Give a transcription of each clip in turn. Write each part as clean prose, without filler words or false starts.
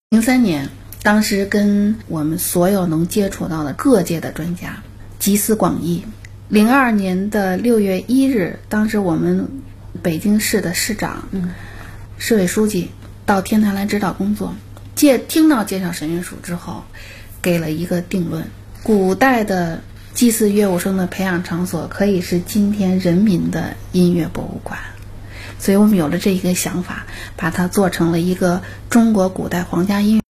03年，当时跟我们所有能接触到的各界的专家集思广益。02年的6月1日，当时我们北京市的市长、市委书记到天坛来指导工作，听到介绍神乐署之后，给了一个定论：古代的祭祀乐舞生的培养场所可以是今天人民的音乐博物馆。所以我们有了这一个想法，把它做成了一个中国古代皇家音乐。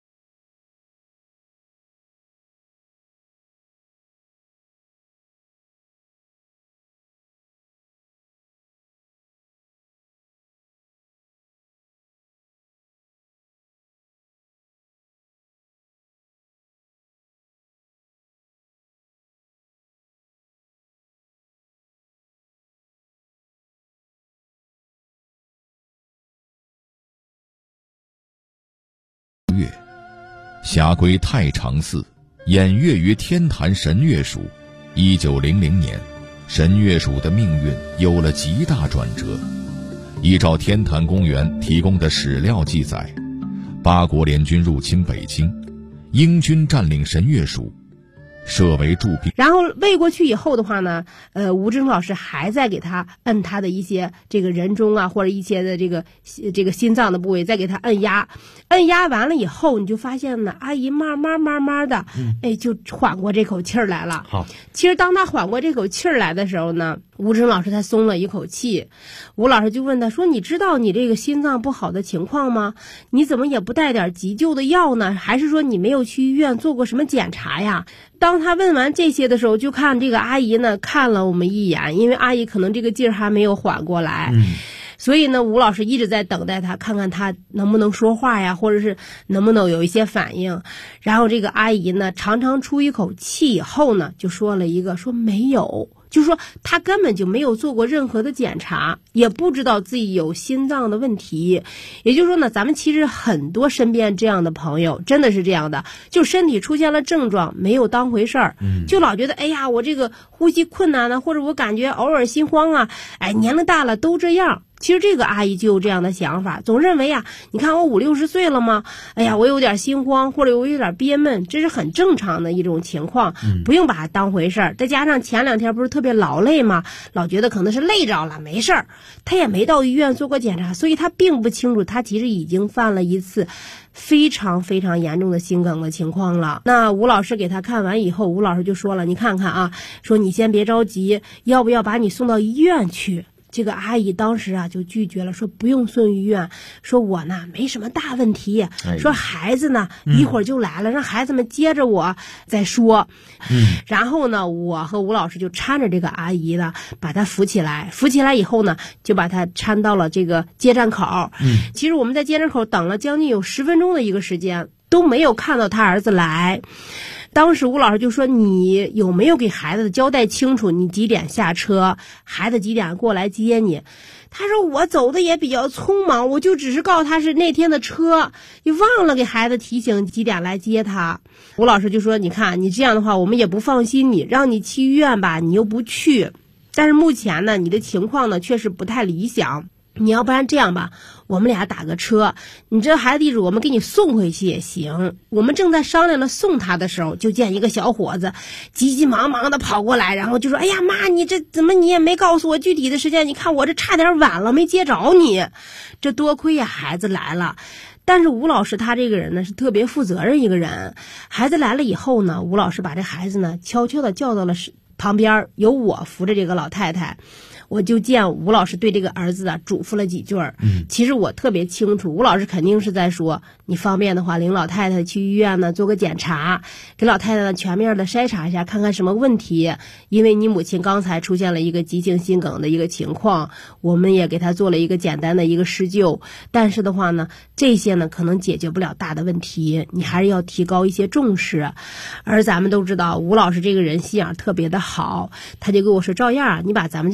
辖归太常寺，演乐于天坛神乐署。1900年，神乐署的命运有了极大转折。依照天坛公园提供的史料记载，八国联军入侵北京，英军占领神乐署，设为驻兵。 然后喂过去以后的话呢，吴志忠老师还在给他摁他的一些这个人中啊，或者一些的这个心脏的部位，再给他摁压。摁压完了以后，你就发现呢，阿姨慢慢的，就缓过这口气儿来了。 好， 其实当他缓过这口气儿来的时候呢，吴志忠老师他松了一口气。吴老师就问他说：“你知道你这个心脏不好的情况吗？你怎么也不带点急救的药呢？还是说你没有去医院做过什么检查呀？”当他问完这些的时候，就看这个阿姨呢看了我们一眼，因为阿姨可能这个劲儿还没有缓过来。所以呢，吴老师一直在等待他，看看他能不能说话呀，或者是能不能有一些反应。然后这个阿姨呢，长长出一口气以后呢，就说了一个说没有，就是说他根本就没有做过任何的检查，也不知道自己有心脏的问题。也就是说呢，咱们其实很多身边这样的朋友真的是这样的，就身体出现了症状没有当回事儿，就老觉得哎呀我这个呼吸困难呢，或者我感觉偶尔心慌啊，年龄大了都这样。其实这个阿姨就有这样的想法，总认为啊，你看我50、60岁了吗？哎呀，我有点心慌，或者我有点憋闷，这是很正常的一种情况，不用把它当回事儿。再加上前2天不是特别劳累吗？老觉得可能是累着了，没事儿。他也没到医院做过检查，所以他并不清楚他其实已经犯了一次非常非常严重的心梗的情况了。那吴老师给他看完以后，吴老师就说了：“你看看啊，说你先别着急，要不要把你送到医院去？”这个阿姨当时啊就拒绝了，说不用送医院，说我呢没什么大问题，说孩子呢一会儿就来了，让孩子们接着我再说。然后呢，我和吴老师就搀着这个阿姨呢，把她扶起来以后呢，就把她搀到了这个接站口。其实我们在接站口等了将近有10分钟的一个时间，都没有看到他儿子来。当时吴老师就说：“你有没有给孩子交代清楚你几点下车，孩子几点过来接你？”他说：“我走的也比较匆忙，我就只是告诉他是那天的车，也忘了给孩子提醒几点来接他。”吴老师就说：“你看你这样的话，我们也不放心你，让你去医院吧，你又不去。但是目前呢，你的情况呢确实不太理想。你要不然这样吧，我们俩打个车，你这孩子地址我们给你送回去也行。”我们正在商量着送他的时候，就见一个小伙子急急忙忙的跑过来，然后就说：“哎呀妈，你这怎么你也没告诉我具体的时间？你看我这差点晚了，没接着你。这多亏呀孩子来了。”但是吴老师他这个人呢是特别负责任一个人。孩子来了以后呢，吴老师把这孩子呢悄悄的叫到了旁边，有我扶着这个老太太。我就见吴老师对这个儿子啊嘱咐了几句儿。其实我特别清楚，吴老师肯定是在说，你方便的话领老太太去医院呢做个检查，给老太太呢全面的筛查一下，看看什么问题。因为你母亲刚才出现了一个急性心梗的一个情况，我们也给她做了一个简单的一个施救，但是的话呢，这些呢可能解决不了大的问题，你还是要提高一些重视。而咱们都知道吴老师这个人心眼特别的好，他就跟我说：“照样你把咱们这个蚂蚁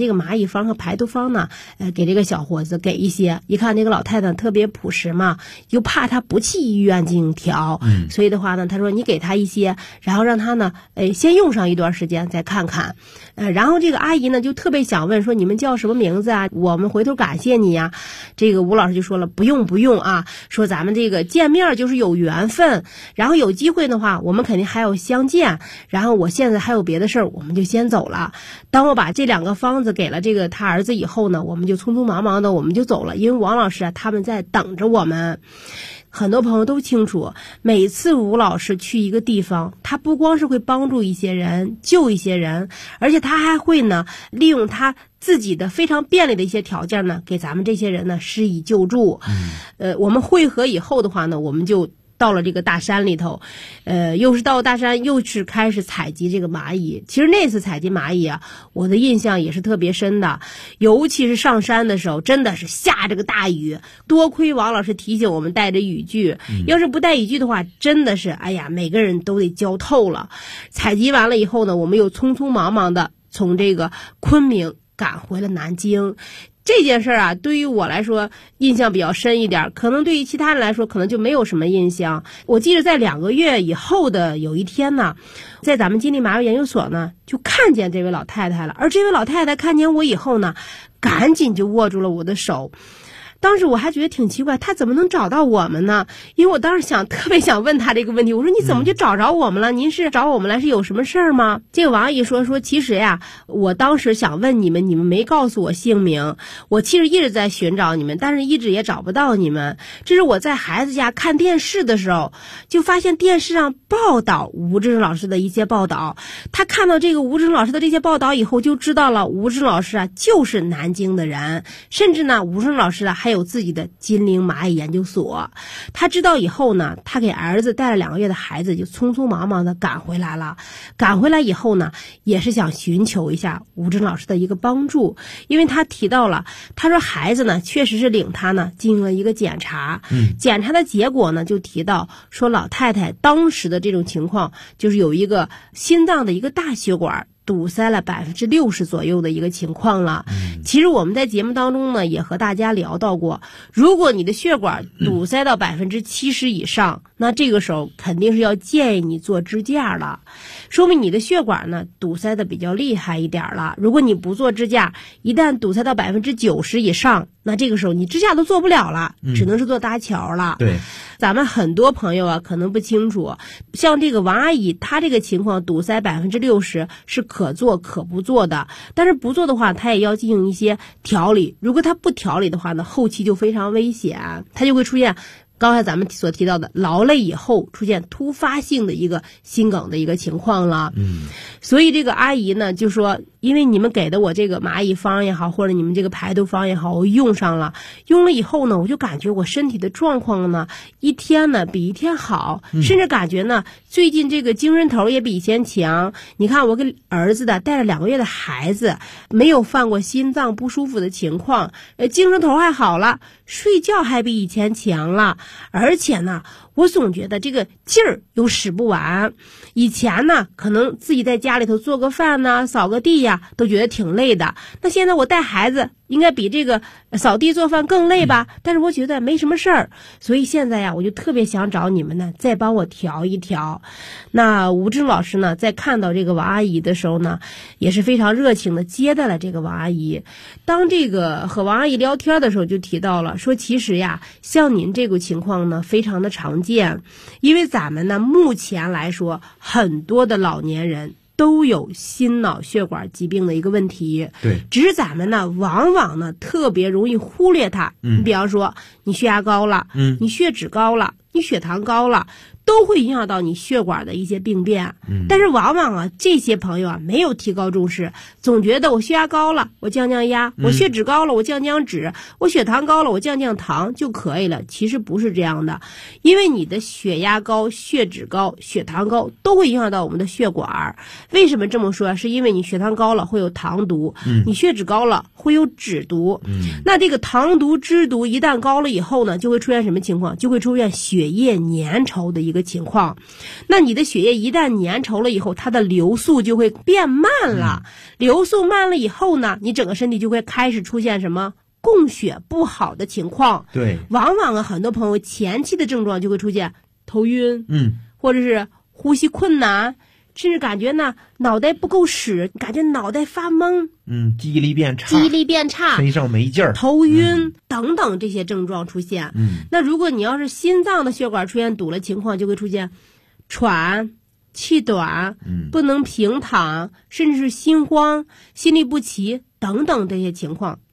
蚁方和排毒方呢，给这个小伙子给一些。一看这个老太太特别朴实嘛，又怕他不去医院进行调，所以的话呢，他说你给他一些，然后让他呢，先用上一段时间再看看。然后这个阿姨呢就特别想问说你们叫什么名字啊？我们回头感谢你呀。这个吴老师就说了不用啊，说咱们这个见面就是有缘分，然后有机会的话我们肯定还有相见，然后我现在还有别的事儿，我们就先走了。当我把这2个方子给了这个他儿子以后呢，我们就匆匆忙忙的我们就走了，因为王老师啊他们在等着我们。很多朋友都清楚，每次吴老师去一个地方，他不光是会帮助一些人，救一些人，而且他还会呢利用他自己的非常便利的一些条件呢，给咱们这些人呢施以救助。我们会合以后的话呢，我们就到了这个大山里头，又是到大山，又是开始采集这个蚂蚁。其实那次采集蚂蚁啊，我的印象也是特别深的，尤其是上山的时候，真的是下这个大雨，多亏王老师提醒我们带着雨具，要是不带雨具的话，真的是哎呀，每个人都得焦透了。采集完了以后呢，我们又匆匆忙忙的从这个昆明赶回了南京。这件事啊，对于我来说印象比较深一点，可能对于其他人来说可能就没有什么印象。我记得在2个月以后的有一天呢，在咱们金利麻药研究所呢，就看见这位老太太了。而这位老太太看见我以后呢，赶紧就握住了我的手。当时我还觉得挺奇怪，他怎么能找到我们呢？因为我当时特别想问他这个问题，我说你怎么就找着我们了？您是找我们来是有什么事儿吗？这个王阿姨说其实呀，我当时想问你们，你们没告诉我姓名，我其实一直在寻找你们，但是一直也找不到你们。这是我在孩子家看电视的时候，就发现电视上报道吴志老师的一些报道，他看到这个吴志老师的这些报道以后，就知道了吴志老师啊就是南京的人，甚至呢吴志老师啊还有自己的金陵蚂蚁研究所。他知道以后呢，他给儿子带了2个月的孩子，就匆匆忙忙的赶回来了。赶回来以后呢，也是想寻求一下吴珍老师的一个帮助，因为他提到了，他说孩子呢确实是领他呢进行了一个检查，检查的结果呢就提到说老太太当时的这种情况就是有一个心脏的一个大血管堵塞了60%左右的一个情况了。其实我们在节目当中呢也和大家聊到过，如果你的血管堵塞到70%以上，那这个时候肯定是要建议你做支架了，说明你的血管呢堵塞的比较厉害一点了。如果你不做支架，一旦堵塞到90%以上，那这个时候你支架都做不了了，只能是做搭桥了。 对， 咱们很多朋友啊可能不清楚，像这个王阿姨她这个情况堵塞60%是可做可不做的，但是不做的话她也要进行一些调理，如果她不调理的话呢，后期就非常危险，她就会出现刚才咱们所提到的劳累以后出现突发性的一个心梗的一个情况了。所以这个阿姨呢就说，因为你们给的我这个蚂蚁方也好，或者你们这个排毒方也好，我用上了，用了以后呢，我就感觉我身体的状况呢一天呢比一天好，甚至感觉呢最近这个精神头也比以前强。你看我给儿子的带了2个月的孩子，没有犯过心脏不舒服的情况，精神头还好了，睡觉还比以前强了，而且呢我总觉得这个劲儿又使不完。以前呢可能自己在家里头做个饭呢，扫个地呀，都觉得挺累的，那现在我带孩子应该比这个扫地做饭更累吧，但是我觉得没什么事儿。所以现在呀，我就特别想找你们呢再帮我调一调。那吴志老师呢在看到这个王阿姨的时候呢，也是非常热情的接待了这个王阿姨。当这个和王阿姨聊天的时候就提到了，说其实呀像您这个情况呢非常的常见，因为咱们呢目前来说很多的老年人都有心脑血管疾病的一个问题， 对， 只是咱们呢往往呢特别容易忽略它。你比方说你血压高了，你血脂高了，你血糖高了，都会影响到你血管的一些病变。但是往往啊这些朋友啊没有提高重视，总觉得我血压高了我降降压，我血脂高了我降降脂，我血糖高了我降降糖就可以了。其实不是这样的，因为你的血压高、血脂高、血糖高都会影响到我们的血管。为什么这么说？是因为你血糖高了会有糖毒，你血脂高了会有脂毒。那这个糖毒、脂毒一旦高了以后呢，就会出现什么情况？就会出现血液粘稠的一个个情况。那你的血液一旦粘稠了以后，它的流速就会变慢了，流速慢了以后呢，你整个身体就会开始出现什么供血不好的情况。 对， 往往很多朋友前期的症状就会出现头晕，或者是呼吸困难，甚至感觉呢脑袋不够使，感觉脑袋发懵， 记忆力变差，身上没劲儿， 头晕等等这些症状出现。那如果你要是心脏的血管出现堵了情况，就会出现喘、气短、不能平躺，甚至是心慌、心律不齐等等这些情况